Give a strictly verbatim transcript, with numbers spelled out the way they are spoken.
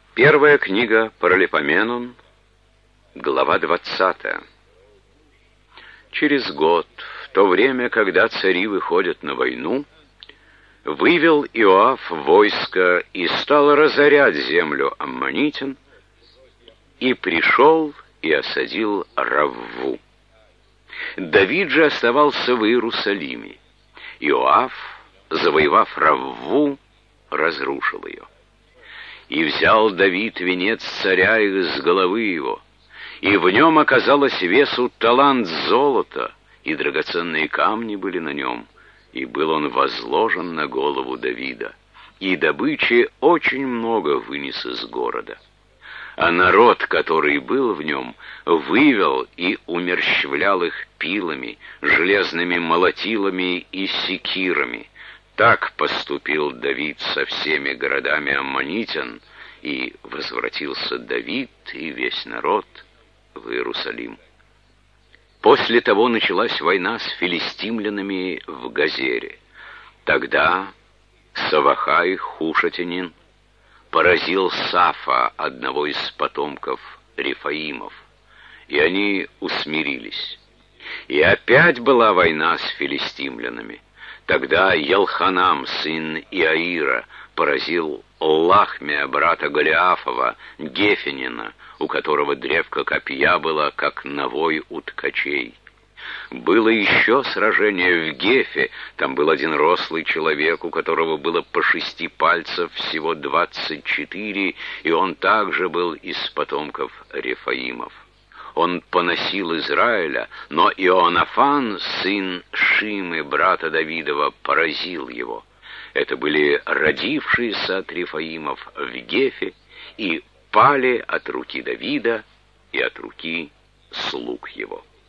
Первая книга Паралипоменон, глава двадцатая. Через год, в то время, когда цари выходят на войну, вывел Иоав войско и стал разорять землю аммонитян, и пришел и осадил Равву. Давид же оставался в Иерусалиме. Иоав, завоевав Равву, разрушил ее. И взял Давид венец царя из головы его, и в нем оказалось весу талант золота, и драгоценные камни были на нем, и был он возложен на голову Давида, и добычи очень много вынес из города. А народ, который был в нем, вывел и умерщвлял их пилами, железными молотилами и секирами. Так поступил Давид со всеми городами аммонитян, и возвратился Давид и весь народ в Иерусалим. После того началась война с филистимлянами в Газере. Тогда Савахай хушатянин поразил Сафа, одного из потомков Рефаимов, и они усмирились. И опять была война с филистимлянами. Тогда Елханам, сын Иаира, поразил Лахмия, брата Голиафова, Гефенина, у которого древко копья было, как навой у ткачей. Было еще сражение в Гефе, там был один рослый человек, у которого было по шести пальцев, всего двадцать четыре, и он также был из потомков Рефаимов. Он поносил Израиля, но Иоанафан, сын Шимы, брата Давидова, поразил его. Это были родившиеся от Рефаимов в Гефе и пали от руки Давида и от руки слуг его.